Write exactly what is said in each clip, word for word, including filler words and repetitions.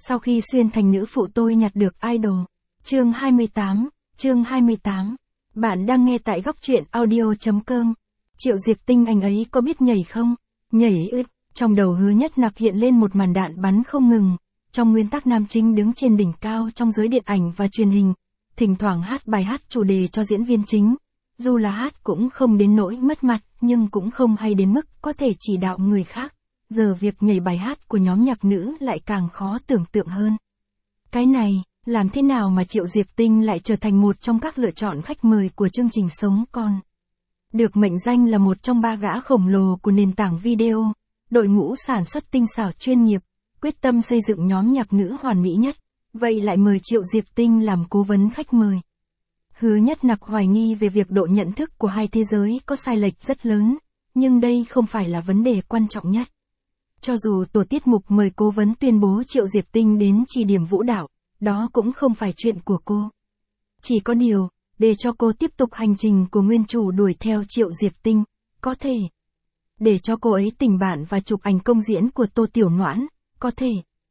Sau khi xuyên thành nữ phụ tôi nhặt được idol. Chương hai mươi tám, chương hai mươi tám. Bạn đang nghe tại góc truyện audio.com. Triệu Diệp Tinh anh ấy có biết nhảy không? Nhảy ư? Trong đầu Hứa Nhất Nặc hiện lên một màn đạn bắn không ngừng. Trong nguyên tắc nam chính đứng trên đỉnh cao trong giới điện ảnh và truyền hình, thỉnh thoảng hát bài hát chủ đề cho diễn viên chính. Dù là hát cũng không đến nỗi mất mặt, nhưng cũng không hay đến mức có thể chỉ đạo người khác. Giờ việc nhảy bài hát của nhóm nhạc nữ lại càng khó tưởng tượng hơn. Cái này, làm thế nào mà Triệu Diệp Tinh lại trở thành một trong các lựa chọn khách mời của chương trình Sống Con? Được mệnh danh là một trong ba gã khổng lồ của nền tảng video, đội ngũ sản xuất tinh xảo chuyên nghiệp, quyết tâm xây dựng nhóm nhạc nữ hoàn mỹ nhất, vậy lại mời Triệu Diệp Tinh làm cố vấn khách mời. Hứa Nhất Nặc hoài nghi về việc độ nhận thức của hai thế giới có sai lệch rất lớn, nhưng đây không phải là vấn đề quan trọng nhất. Cho dù tổ tiết mục mời cố vấn tuyên bố Triệu Diệp Tinh đến chỉ điểm vũ đạo, đó cũng không phải chuyện của cô. Chỉ có điều, để cho cô tiếp tục hành trình của nguyên chủ đuổi theo Triệu Diệp Tinh, có thể. Để cho cô ấy tình bạn và chụp ảnh công diễn của Tô Tiểu Noãn, có thể.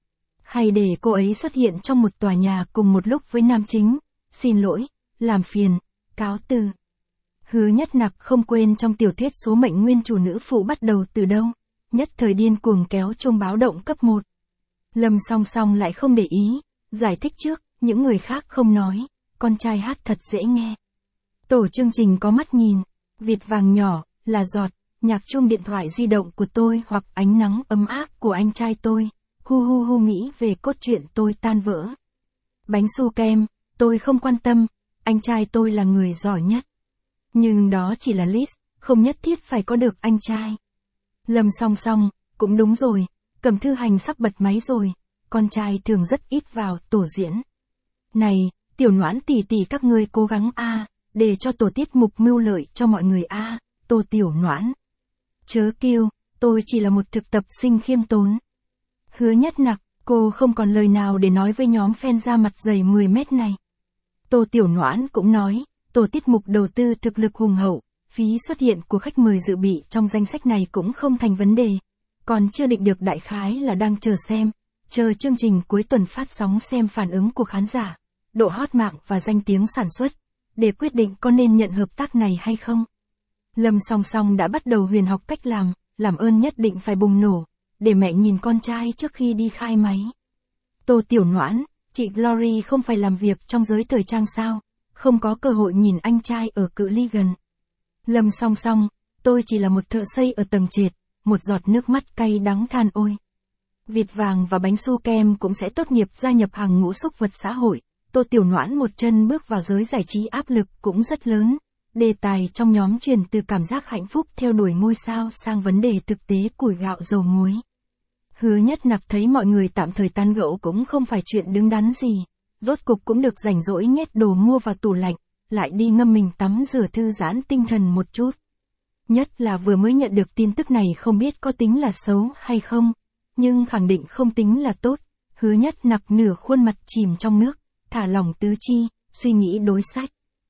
Hay để cô ấy xuất hiện trong một tòa nhà cùng một lúc với nam chính, xin lỗi, làm phiền, cáo từ. Hứa Nhất Nặc không quên trong tiểu thuyết số mệnh nguyên chủ nữ phụ bắt đầu từ đâu, nhất thời điên cuồng kéo chuông báo động cấp một. Lâm Song Song lại không để ý, giải thích trước, những người khác không nói, con trai hát thật dễ nghe. Tổ chương trình có mắt nhìn, vịt vàng nhỏ, là giọt, nhạc chuông điện thoại di động của tôi hoặc ánh nắng ấm áp của anh trai tôi, hu hu hu nghĩ về cốt truyện tôi tan vỡ. Bánh su kem, tôi không quan tâm, anh trai tôi là người giỏi nhất. Nhưng đó chỉ là list, không nhất thiết phải có được anh trai. Lâm Song Song, cũng đúng rồi, Cẩm Thư Hành sắp bật máy rồi, con trai thường rất ít vào tổ diễn. Này, Tiểu Noãn tỷ tỷ các ngươi cố gắng a, để cho tổ tiết mục mưu lợi cho mọi người a, Tô Tiểu Noãn. Chớ kêu, tôi chỉ là một thực tập sinh khiêm tốn. Hứa Nhất Nặc, cô không còn lời nào để nói với nhóm fan da mặt dày mười mét này. Tô Tiểu Noãn cũng nói, tổ tiết mục đầu tư thực lực hùng hậu, phí xuất hiện của khách mời dự bị trong danh sách này cũng không thành vấn đề. Còn chưa định được đại khái là đang chờ xem, chờ chương trình cuối tuần phát sóng xem phản ứng của khán giả, độ hot mạng và danh tiếng sản xuất, để quyết định có nên nhận hợp tác này hay không. Lâm Song Song đã bắt đầu huyền học cách làm, làm ơn nhất định phải bùng nổ, để mẹ nhìn con trai trước khi đi khai máy. Tô Tiểu Noãn, chị Glory không phải làm việc trong giới thời trang sao, không có cơ hội nhìn anh trai ở cự ly gần. Lâm Song Song, tôi chỉ là một thợ xây ở tầng trệt, một giọt nước mắt cay đắng than ôi. Vịt vàng và bánh su kem cũng sẽ tốt nghiệp gia nhập hàng ngũ xúc vật xã hội. Tô Tiểu Noãn một chân bước vào giới giải trí áp lực cũng rất lớn. Đề tài trong nhóm chuyển từ cảm giác hạnh phúc theo đuổi ngôi sao sang vấn đề thực tế củi gạo dầu muối. Hứa Nhất Nặc thấy mọi người tạm thời tan gẫu cũng không phải chuyện đứng đắn gì. Rốt cục cũng được rảnh rỗi nhét đồ mua vào tủ lạnh, lại đi ngâm mình tắm rửa thư giãn tinh thần một chút. Nhất là vừa mới nhận được tin tức này không biết có tính là xấu hay không, nhưng khẳng định không tính là tốt. Hứa Nhất Nặc nửa khuôn mặt chìm trong nước, thả lỏng tứ chi, suy nghĩ đối sách.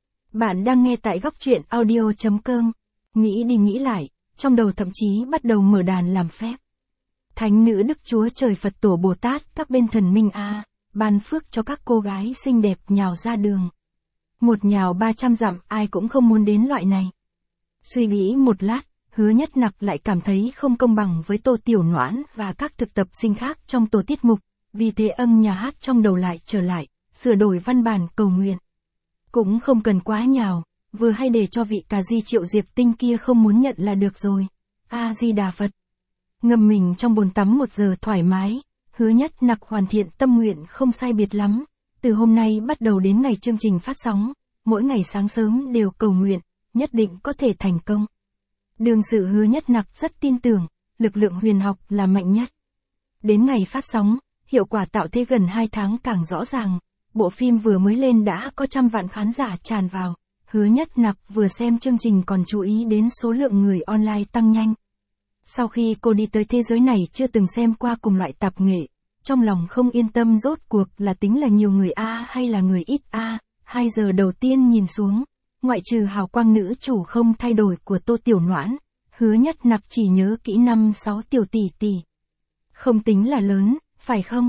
Bạn đang nghe tại góc truyện audio.com. Nghĩ đi nghĩ lại, trong đầu thậm chí bắt đầu mở đàn làm phép. Thánh nữ Đức Chúa Trời Phật Tổ Bồ Tát các bên thần minh a, ban phước cho các cô gái xinh đẹp nhào ra đường. Một nhào ba trăm dặm ai cũng không muốn đến loại này. Suy nghĩ một lát, Hứa Nhất Nặc lại cảm thấy không công bằng với Tô Tiểu Noãn và các thực tập sinh khác trong tổ tiết mục, vì thế âm nhà hát trong đầu lại trở lại, sửa đổi văn bản cầu nguyện. Cũng không cần quá nhào, vừa hay để cho vị cà di Triệu Diệp Tinh kia không muốn nhận là được rồi. A Di Đà Phật. Ngâm mình trong bồn tắm một giờ thoải mái, Hứa Nhất Nặc hoàn thiện tâm nguyện không sai biệt lắm. Từ hôm nay bắt đầu đến ngày chương trình phát sóng, mỗi ngày sáng sớm đều cầu nguyện, nhất định có thể thành công. Đương sự Hứa Nhất Nặc rất tin tưởng, lực lượng huyền học là mạnh nhất. Đến ngày phát sóng, hiệu quả tạo thế gần hai tháng càng rõ ràng. Bộ phim vừa mới lên đã có trăm vạn khán giả tràn vào. Hứa Nhất Nặc vừa xem chương trình còn chú ý đến số lượng người online tăng nhanh. Sau khi cô đi tới thế giới này chưa từng xem qua cùng loại tạp nghệ, trong lòng không yên tâm rốt cuộc là tính là nhiều người A hay là người ít A. Hai giờ đầu tiên nhìn xuống, ngoại trừ hào quang nữ chủ không thay đổi của Tô Tiểu Noãn, Hứa Nhất Nặc chỉ nhớ kỹ năm sáu tiểu tỷ tỷ. Không tính là lớn, phải không?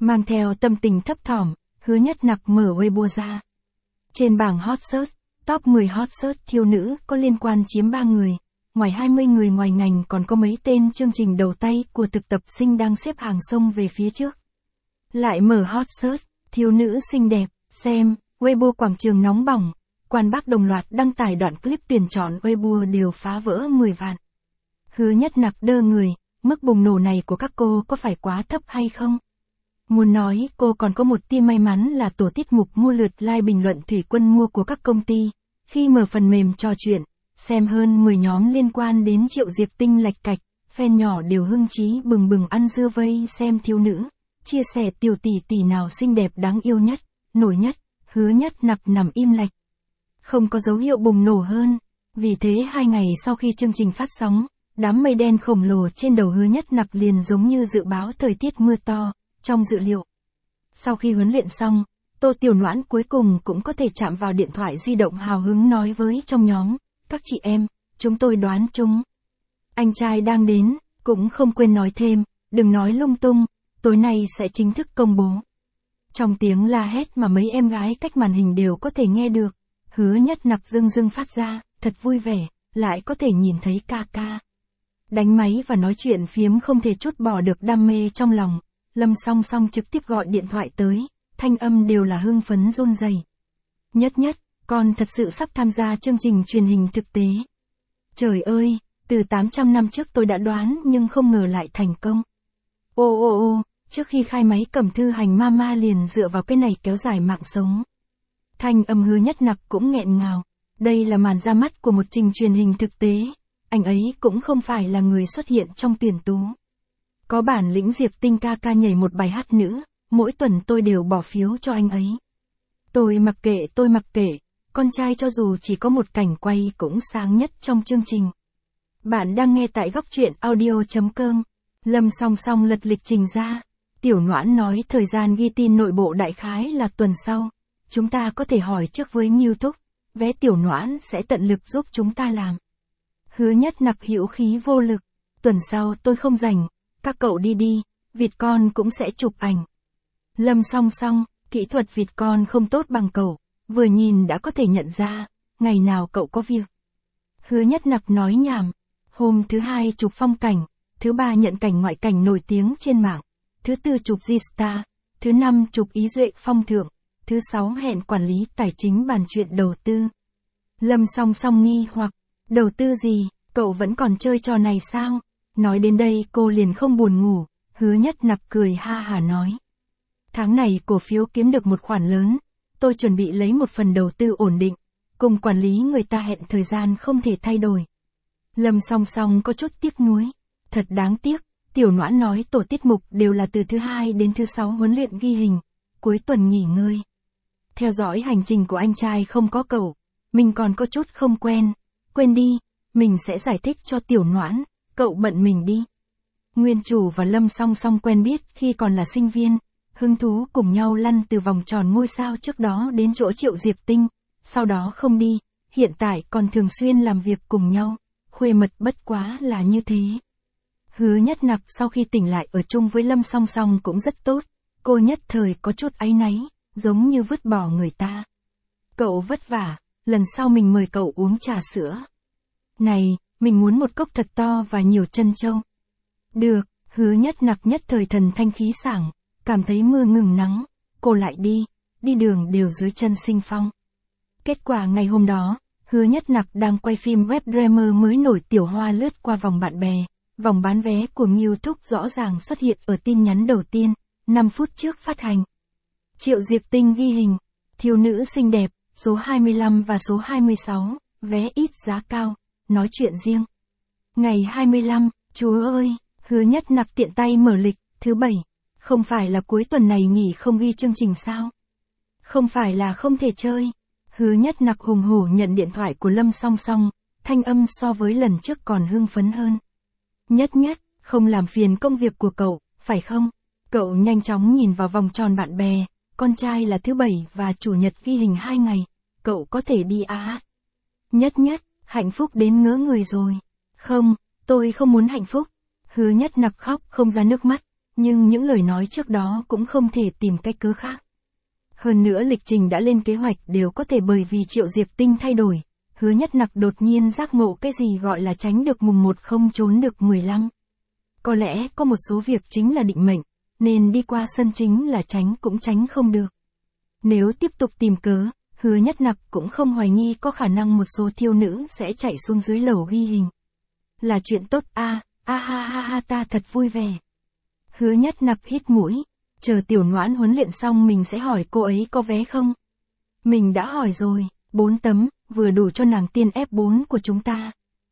Mang theo tâm tình thấp thỏm, Hứa Nhất Nặc mở Weibo ra. Trên bảng hot search, top mười hot search thiếu nữ có liên quan chiếm ba người. Ngoài hai mươi người ngoài ngành còn có mấy tên chương trình đầu tay của thực tập sinh đang xếp hàng xông về phía trước. Lại mở hot search, thiếu nữ xinh đẹp, xem, Weibo quảng trường nóng bỏng. Quan Bác đồng loạt đăng tải đoạn clip tuyển chọn Weibo đều phá vỡ mười vạn. Hứa Nhất Nặc đơ người, mức bùng nổ này của các cô có phải quá thấp hay không? Muốn nói cô còn có một tia may mắn là tổ tiết mục mua lượt like bình luận thủy quân mua của các công ty. Khi mở phần mềm trò chuyện, xem hơn mười nhóm liên quan đến Triệu Diệp Tinh lạch cạch, fan nhỏ đều hưng chí bừng bừng ăn dưa vây xem thiếu nữ, chia sẻ tiểu tỷ tỷ nào xinh đẹp đáng yêu nhất, nổi nhất, Hứa Nhất Nặc nằm im lạch. Không có dấu hiệu bùng nổ hơn, vì thế hai ngày sau khi chương trình phát sóng, đám mây đen khổng lồ trên đầu Hứa Nhất Nặc liền giống như dự báo thời tiết mưa to, trong dự liệu. Sau khi huấn luyện xong, Tô Tiểu Noãn cuối cùng cũng có thể chạm vào điện thoại di động hào hứng nói với trong nhóm, các chị em, chúng tôi đoán chúng. Anh trai đang đến, cũng không quên nói thêm, đừng nói lung tung, tối nay sẽ chính thức công bố. Trong tiếng la hét mà mấy em gái cách màn hình đều có thể nghe được, Hứa Nhất Nặc dưng dưng phát ra, thật vui vẻ, lại có thể nhìn thấy ca ca. Đánh máy và nói chuyện phiếm không thể trút bỏ được đam mê trong lòng, Lâm Song Song trực tiếp gọi điện thoại tới, thanh âm đều là hưng phấn run rẩy. Nhất Nhất, con thật sự sắp tham gia chương trình truyền hình thực tế. Trời ơi, từ tám trăm năm trước tôi đã đoán nhưng không ngờ lại thành công. Ô ô ô, trước khi khai máy Cẩm Thư Hành Mama liền dựa vào cái này kéo dài mạng sống. Thanh âm Hứa Nhất Nặc cũng nghẹn ngào, đây là màn ra mắt của một trình truyền hình thực tế, anh ấy cũng không phải là người xuất hiện trong tuyển tú. Có bản lĩnh Diệp Tinh ca ca nhảy một bài hát nữ, mỗi tuần tôi đều bỏ phiếu cho anh ấy. Tôi mặc kệ tôi mặc kệ, con trai cho dù chỉ có một cảnh quay cũng sáng nhất trong chương trình. Bạn đang nghe tại góc truyện audio chấm com. Lâm Song Song lật lịch trình ra. Tiểu Noãn nói thời gian ghi tin nội bộ đại khái là tuần sau. Chúng ta có thể hỏi trước với Nghiêu Thúc, vé Tiểu Noãn sẽ tận lực giúp chúng ta làm. Hứa Nhất Nặc hữu khí vô lực. Tuần sau tôi không rảnh, các cậu đi đi, vịt con cũng sẽ chụp ảnh. Lâm Song Song, kỹ thuật vịt con không tốt bằng cậu, vừa nhìn đã có thể nhận ra, ngày nào cậu có việc. Hứa Nhất Nặc nói nhảm, hôm thứ hai chụp phong cảnh, thứ ba nhận cảnh ngoại cảnh nổi tiếng trên mạng, thứ tư chụp G-Star, thứ năm chụp Ý Duệ phong thượng, thứ sáu hẹn quản lý tài chính bàn chuyện đầu tư. Lâm Song Song nghi hoặc, đầu tư gì, cậu vẫn còn chơi trò này sao? Nói đến đây cô liền không buồn ngủ, Hứa Nhất Nặc cười ha hà nói. Tháng này cổ phiếu kiếm được một khoản lớn, tôi chuẩn bị lấy một phần đầu tư ổn định, cùng quản lý người ta hẹn thời gian không thể thay đổi. Lâm Song Song có chút tiếc nuối, thật đáng tiếc, Tiểu Noãn nói tổ tiết mục đều là từ thứ hai đến thứ sáu huấn luyện ghi hình, cuối tuần nghỉ ngơi. Theo dõi hành trình của anh trai không có cậu, mình còn có chút không quen, quên đi, mình sẽ giải thích cho Tiểu Noãn, cậu bận mình đi. Nguyên chủ và Lâm Song Song quen biết khi còn là sinh viên, hứng thú cùng nhau lăn từ vòng tròn ngôi sao trước đó đến chỗ Triệu Diệp Tinh, sau đó không đi, hiện tại còn thường xuyên làm việc cùng nhau, khuê mật bất quá là như thế. Hứa Nhất Nặc sau khi tỉnh lại ở chung với Lâm Song Song cũng rất tốt, cô nhất thời có chút áy náy, giống như vứt bỏ người ta. Cậu vất vả, lần sau mình mời cậu uống trà sữa. Này, mình muốn một cốc thật to và nhiều trân châu. Được, Hứa Nhất Nặc nhất thời thần thanh khí sảng, cảm thấy mưa ngừng nắng, cô lại đi, đi đường đều dưới chân sinh phong. Kết quả ngày hôm đó, Hứa Nhất Nặc đang quay phim web drama mới nổi Tiểu Hoa lướt qua vòng bạn bè, vòng bán vé của Nghiêu Thúc rõ ràng xuất hiện ở tin nhắn đầu tiên, năm phút trước phát hành. Triệu Diệp Tinh ghi hình, thiếu nữ xinh đẹp, số hai mươi lăm và số hai mươi sáu, vé ít giá cao, nói chuyện riêng. Ngày hai mươi lăm, chúa ơi, Hứa Nhất Nặc tiện tay mở lịch, thứ bảy, không phải là cuối tuần này nghỉ không ghi chương trình sao? Không phải là không thể chơi. Hứa Nhất Nặc hùng hổ nhận điện thoại của Lâm Song Song, thanh âm so với lần trước còn hưng phấn hơn. Nhất Nhất, không làm phiền công việc của cậu, phải không? Cậu nhanh chóng nhìn vào vòng tròn bạn bè, con trai là thứ bảy và chủ nhật ghi hình hai ngày, cậu có thể đi à? Nhất Nhất, hạnh phúc đến ngỡ người rồi. Không, tôi không muốn hạnh phúc. Hứa Nhất Nặc khóc không ra nước mắt, nhưng những lời nói trước đó cũng không thể tìm cách cớ khác. Hơn nữa lịch trình đã lên kế hoạch đều có thể bởi vì Triệu Diệp Tinh thay đổi, Hứa Nhất Nặc đột nhiên giác ngộ cái gì gọi là tránh được mùng một không trốn được mười lăm. Có lẽ có một số việc chính là định mệnh, nên đi qua sân chính là tránh cũng tránh không được. Nếu tiếp tục tìm cớ, Hứa Nhất Nặc cũng không hoài nghi có khả năng một số thiêu nữ sẽ chạy xuống dưới lầu ghi hình. Là chuyện tốt a, a ha ha ha ta thật vui vẻ. Hứa Nhất Nặc hít mũi, chờ Tiểu Noãn huấn luyện xong mình sẽ hỏi cô ấy có vé không. Mình đã hỏi rồi, bốn tấm, vừa đủ cho nàng tiên ép bốn của chúng ta.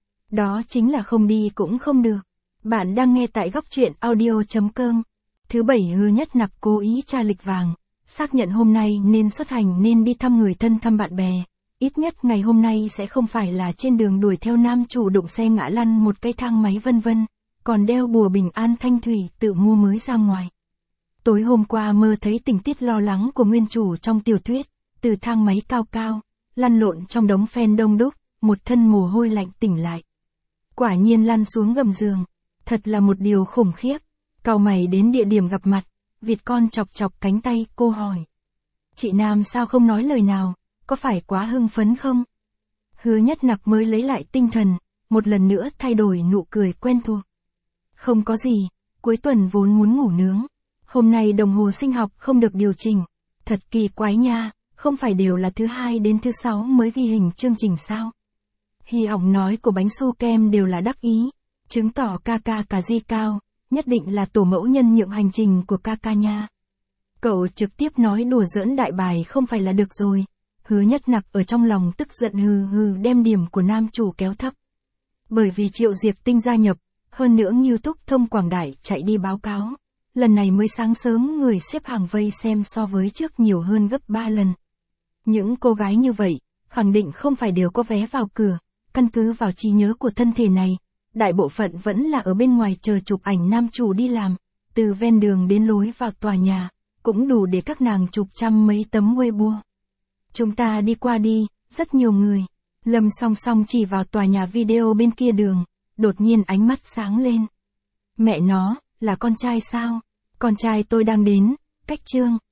Đó chính là không đi cũng không được. Bạn đang nghe tại góc truyện audio.com. Thứ bảy Hứa Nhất Nặc cố ý tra lịch vàng, xác nhận hôm nay nên xuất hành nên đi thăm người thân thăm bạn bè. Ít nhất ngày hôm nay sẽ không phải là trên đường đuổi theo nam chủ đụng xe ngã lăn một cây thang máy vân vân, còn đeo bùa bình an thanh thủy tự mua mới ra ngoài. Tối hôm qua mơ thấy tình tiết lo lắng của nguyên chủ trong tiểu thuyết, từ thang máy cao cao, lăn lộn trong đống phen đông đúc, một thân mồ hôi lạnh tỉnh lại. Quả nhiên lăn xuống gầm giường, thật là một điều khủng khiếp. Cau mày đến địa điểm gặp mặt, vịt con chọc chọc cánh tay, cô hỏi. Chị Nam sao không nói lời nào, có phải quá hưng phấn không? Hứa Nhất Nặc mới lấy lại tinh thần, một lần nữa thay đổi nụ cười quen thuộc. Không có gì, cuối tuần vốn muốn ngủ nướng. Hôm nay đồng hồ sinh học không được điều chỉnh. Thật kỳ quái nha, không phải đều là thứ hai đến thứ sáu mới ghi hình chương trình sao? Hy ỏng nói của bánh su kem đều là đắc ý, chứng tỏ ca ca cà di cao, nhất định là tổ mẫu nhân nhượng hành trình của ca ca nha. Cậu trực tiếp nói đùa giỡn đại bài không phải là được rồi. Hứa Nhất Nặc ở trong lòng tức giận hừ hừ đem điểm của nam chủ kéo thấp. Bởi vì Triệu Diệp Tinh gia nhập, hơn nữa Ngưu Túc Thông Quảng Đại chạy đi báo cáo. Lần này mới sáng sớm người xếp hàng vây xem so với trước nhiều hơn gấp ba lần. Những cô gái như vậy, khẳng định không phải đều có vé vào cửa, căn cứ vào trí nhớ của thân thể này. Đại bộ phận vẫn là ở bên ngoài chờ chụp ảnh nam chủ đi làm, từ ven đường đến lối vào tòa nhà, cũng đủ để các nàng chụp trăm mấy tấm Weibo. Chúng ta đi qua đi, rất nhiều người. Lâm Song Song chỉ vào tòa nhà video bên kia đường, đột nhiên ánh mắt sáng lên. Mẹ nó, là con trai sao? Con trai tôi đang đến, cách Trương.